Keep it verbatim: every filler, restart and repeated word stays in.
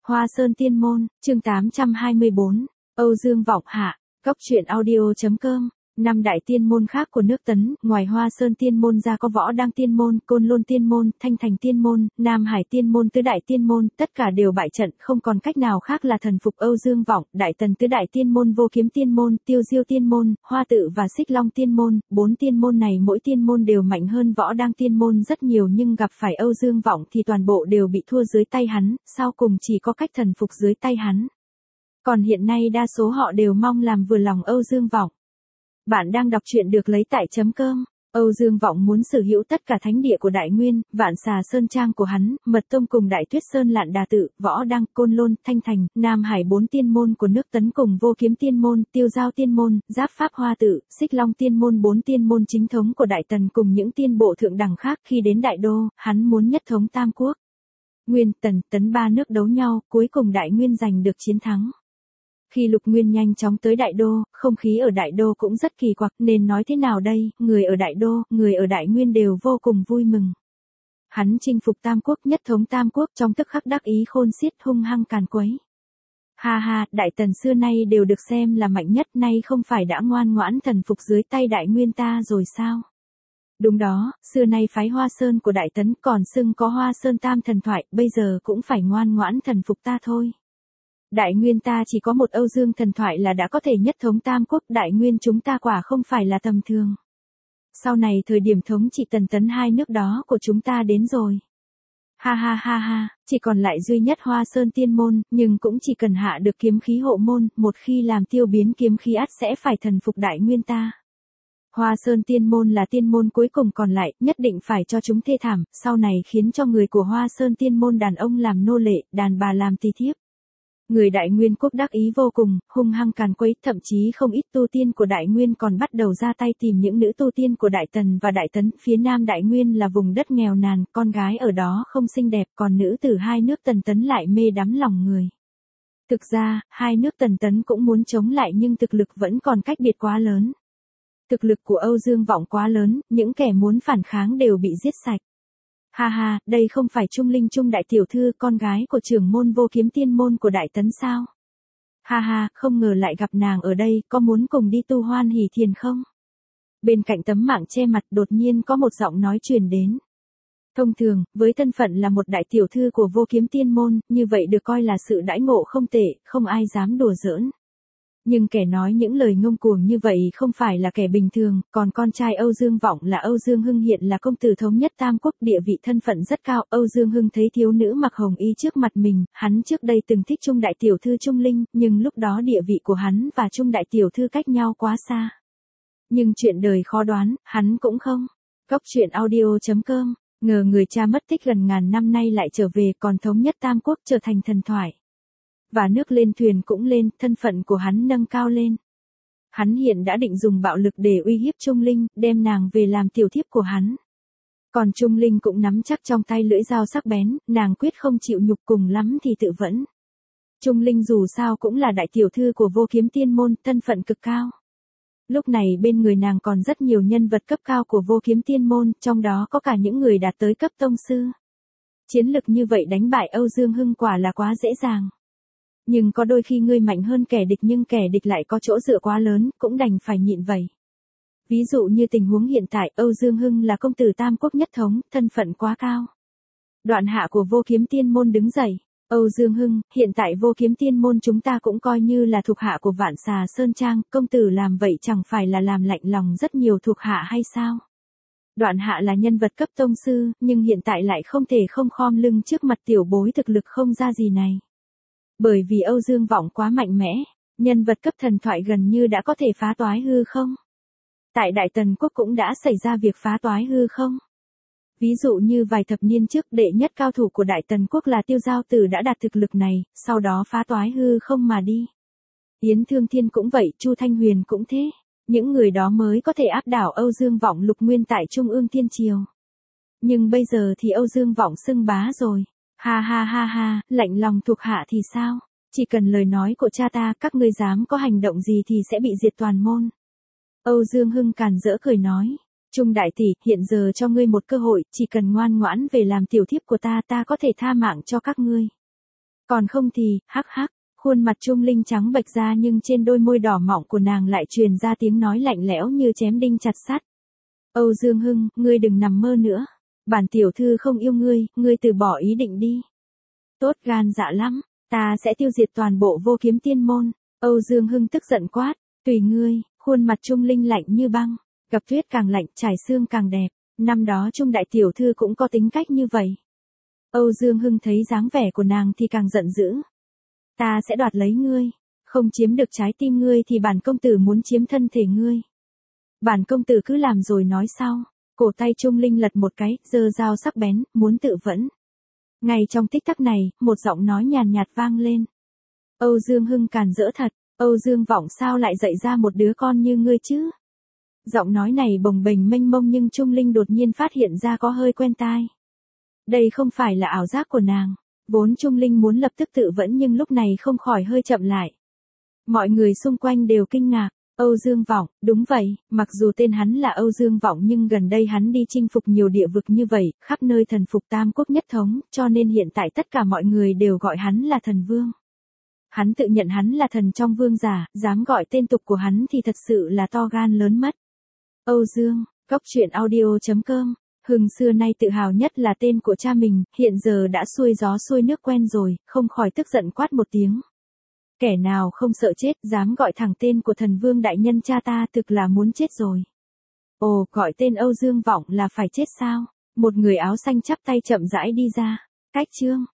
Hoa Sơn Tiên Môn, chương tám trăm hai mươi bốn, Âu Dương Vọng hạ, Góc truyện audio.com. Năm đại tiên môn khác của nước Tấn, ngoài Hoa Sơn Tiên Môn ra có Võ Đăng Tiên Môn, Côn Lôn Tiên Môn, Thanh Thành Tiên Môn, Nam Hải Tiên Môn, tứ đại tiên môn, tất cả đều bại trận, không còn cách nào khác là thần phục Âu Dương Vọng. Đại Tần tứ đại tiên môn Vô Kiếm Tiên Môn, Tiêu Diêu Tiên Môn, Hoa Tự và Xích Long Tiên Môn, bốn tiên môn này mỗi tiên môn đều mạnh hơn Võ Đăng Tiên Môn rất nhiều, nhưng gặp phải Âu Dương Vọng thì toàn bộ đều bị thua dưới tay hắn, sau cùng chỉ có cách thần phục dưới tay hắn. Còn hiện nay đa số họ đều mong làm vừa lòng Âu Dương Vọng. Bạn đang đọc truyện được lấy tại chấm cơm. Âu Dương Vọng muốn sở hữu tất cả thánh địa của Đại Nguyên, Vạn Xà Sơn Trang của hắn, Mật Tông cùng Đại Tuyết Sơn Lạn Đà Tự, Võ Đăng, Côn Lôn, Thanh Thành, Nam Hải bốn tiên môn của nước Tấn cùng Vô Kiếm Tiên Môn, Tiêu Giao Tiên Môn, Giáp Pháp Hoa Tự, Xích Long Tiên Môn, bốn tiên môn chính thống của Đại Tần cùng những tiên bộ thượng đẳng khác. Khi đến Đại Đô, hắn muốn nhất thống Tam Quốc. Nguyên, Tần, Tấn ba nước đấu nhau, cuối cùng Đại Nguyên giành được chiến thắng. Khi Lục Nguyên nhanh chóng tới Đại Đô, không khí ở Đại Đô cũng rất kỳ quặc, nên nói thế nào đây, người ở Đại Đô, người ở Đại Nguyên đều vô cùng vui mừng. Hắn chinh phục Tam Quốc, nhất thống Tam Quốc, trong tức khắc đắc ý khôn xiết, hung hăng càn quấy. Ha ha, Đại Tần xưa nay đều được xem là mạnh nhất, nay không phải đã ngoan ngoãn thần phục dưới tay Đại Nguyên ta rồi sao? Đúng đó, xưa nay phái Hoa Sơn của Đại Tấn còn xưng có Hoa Sơn Tam Thần Thoại, bây giờ cũng phải ngoan ngoãn thần phục ta thôi. Đại Nguyên ta chỉ có một Âu Dương Thần Thoại là đã có thể nhất thống Tam Quốc, Đại Nguyên chúng ta quả không phải là tầm thường. Sau này thời điểm thống trị Tần Tấn hai nước đó của chúng ta đến rồi. Ha ha ha ha, chỉ còn lại duy nhất Hoa Sơn Tiên Môn, nhưng cũng chỉ cần hạ được kiếm khí hộ môn, một khi làm tiêu biến kiếm khí ắt sẽ phải thần phục Đại Nguyên ta. Hoa Sơn Tiên Môn là tiên môn cuối cùng còn lại, nhất định phải cho chúng thê thảm, sau này khiến cho người của Hoa Sơn Tiên Môn đàn ông làm nô lệ, đàn bà làm tỳ thiếp. Người Đại Nguyên quốc đắc ý vô cùng, hung hăng càn quấy, thậm chí không ít tu tiên của Đại Nguyên còn bắt đầu ra tay tìm những nữ tu tiên của Đại Tần và Đại Tấn. Phía Nam Đại Nguyên là vùng đất nghèo nàn, con gái ở đó không xinh đẹp, còn nữ từ hai nước Tần Tấn lại mê đắm lòng người. Thực ra, hai nước Tần Tấn cũng muốn chống lại nhưng thực lực vẫn còn cách biệt quá lớn. Thực lực của Âu Dương Vọng quá lớn, những kẻ muốn phản kháng đều bị giết sạch. Ha ha, đây không phải Trung Linh Trung đại tiểu thư, con gái của trưởng môn Vô Kiếm Tiên Môn của Đại Tấn sao? Ha ha, không ngờ lại gặp nàng ở đây, có muốn cùng đi tu Hoan Hỷ Thiền không? Bên cạnh tấm mạng che mặt đột nhiên có một giọng nói truyền đến. Thông thường, với thân phận là một đại tiểu thư của Vô Kiếm Tiên Môn, như vậy được coi là sự đãi ngộ không tệ, không ai dám đùa giỡn. Nhưng kẻ nói những lời ngông cuồng như vậy không phải là kẻ bình thường, còn con trai Âu Dương Vọng là Âu Dương Hưng hiện là công tử thống nhất Tam Quốc, địa vị thân phận rất cao. Âu Dương Hưng thấy thiếu nữ mặc hồng y trước mặt mình, hắn trước đây từng thích Trung đại tiểu thư Trung Linh, nhưng lúc đó địa vị của hắn và Trung đại tiểu thư cách nhau quá xa. Nhưng chuyện đời khó đoán, hắn cũng không. Góc truyện audio.com, ngờ người cha mất tích gần ngàn năm nay lại trở về, còn thống nhất Tam Quốc trở thành thần thoại. Và nước lên thuyền cũng lên, thân phận của hắn nâng cao lên. Hắn hiện đã định dùng bạo lực để uy hiếp Trung Linh, đem nàng về làm tiểu thiếp của hắn. Còn Trung Linh cũng nắm chắc trong tay lưỡi dao sắc bén, nàng quyết không chịu nhục, cùng lắm thì tự vẫn. Trung Linh dù sao cũng là đại tiểu thư của Vô Kiếm Tiên Môn, thân phận cực cao. Lúc này bên người nàng còn rất nhiều nhân vật cấp cao của Vô Kiếm Tiên Môn, trong đó có cả những người đạt tới cấp tông sư. Chiến lực như vậy đánh bại Âu Dương Hưng quả là quá dễ dàng. Nhưng có đôi khi ngươi mạnh hơn kẻ địch nhưng kẻ địch lại có chỗ dựa quá lớn, cũng đành phải nhịn vậy. Ví dụ như tình huống hiện tại, Âu Dương Hưng là công tử Tam Quốc nhất thống, thân phận quá cao. Đoạn hạ của Vô Kiếm Tiên Môn đứng dậy. Âu Dương Hưng, hiện tại Vô Kiếm Tiên Môn chúng ta cũng coi như là thuộc hạ của Vạn Xà Sơn Trang, công tử làm vậy chẳng phải là làm lạnh lòng rất nhiều thuộc hạ hay sao? Đoạn hạ là nhân vật cấp tông sư, nhưng hiện tại lại không thể không khom lưng trước mặt tiểu bối thực lực không ra gì này. Bởi vì Âu Dương Vọng quá mạnh mẽ, nhân vật cấp thần thoại gần như đã có thể phá toái hư không. Tại Đại Tần Quốc cũng đã xảy ra việc phá toái hư không. Ví dụ như vài thập niên trước, đệ nhất cao thủ của Đại Tần Quốc là Tiêu Giao Tử đã đạt thực lực này, sau đó phá toái hư không mà đi. Yến Thương Thiên cũng vậy, Chu Thanh Huyền cũng thế. Những người đó mới có thể áp đảo Âu Dương Vọng Lục Nguyên tại Trung ương Thiên Triều. Nhưng bây giờ thì Âu Dương Vọng xưng bá rồi. Ha ha ha ha, lạnh lòng thuộc hạ thì sao? Chỉ cần lời nói của cha ta, các ngươi dám có hành động gì thì sẽ bị diệt toàn môn. Âu Dương Hưng càn rỡ cười nói. Trung đại tỷ, hiện giờ cho ngươi một cơ hội, chỉ cần ngoan ngoãn về làm tiểu thiếp của ta, ta có thể tha mạng cho các ngươi. Còn không thì, hắc hắc, khuôn mặt Trung Linh trắng bệch ra nhưng trên đôi môi đỏ mọng của nàng lại truyền ra tiếng nói lạnh lẽo như chém đinh chặt sắt. Âu Dương Hưng, ngươi đừng nằm mơ nữa. Bản tiểu thư không yêu ngươi, ngươi từ bỏ ý định đi. Tốt gan dạ lắm, ta sẽ tiêu diệt toàn bộ Vô Kiếm Tiên môn. Âu Dương Hưng tức giận quát, tùy ngươi, khuôn mặt Trung Linh lạnh như băng, gặp tuyết càng lạnh, trải xương càng đẹp. Năm đó Trung đại tiểu thư cũng có tính cách như vậy. Âu Dương Hưng thấy dáng vẻ của nàng thì càng giận dữ. Ta sẽ đoạt lấy ngươi, không chiếm được trái tim ngươi thì bản công tử muốn chiếm thân thể ngươi. Bản công tử cứ làm rồi nói sau. Cổ tay Trung Linh lật một cái, giơ dao sắc bén, muốn tự vẫn. Ngay trong tích tắc này, một giọng nói nhàn nhạt vang lên. Âu Dương Hưng càn rỡ thật, Âu Dương Vọng sao lại dạy ra một đứa con như ngươi chứ? Giọng nói này bồng bềnh mênh mông nhưng Trung Linh đột nhiên phát hiện ra có hơi quen tai. Đây không phải là ảo giác của nàng. Vốn Trung Linh muốn lập tức tự vẫn nhưng lúc này không khỏi hơi chậm lại. Mọi người xung quanh đều kinh ngạc. Âu Dương Vọng, đúng vậy, mặc dù tên hắn là Âu Dương Vọng nhưng gần đây hắn đi chinh phục nhiều địa vực như vậy, khắp nơi thần phục Tam Quốc nhất thống, cho nên hiện tại tất cả mọi người đều gọi hắn là thần vương. Hắn tự nhận hắn là thần trong vương giả, dám gọi tên tục của hắn thì thật sự là to gan lớn mất. Âu Dương, Cốc Truyện Audio chấm com, Hưng xưa nay tự hào nhất là tên của cha mình, hiện giờ đã xuôi gió xuôi nước quen rồi, không khỏi tức giận quát một tiếng. Kẻ nào không sợ chết, dám gọi thẳng tên của thần vương đại nhân cha ta thực là muốn chết rồi. Ồ, gọi tên Âu Dương Vọng là phải chết sao? Một người áo xanh chắp tay chậm rãi đi ra. Cách chương.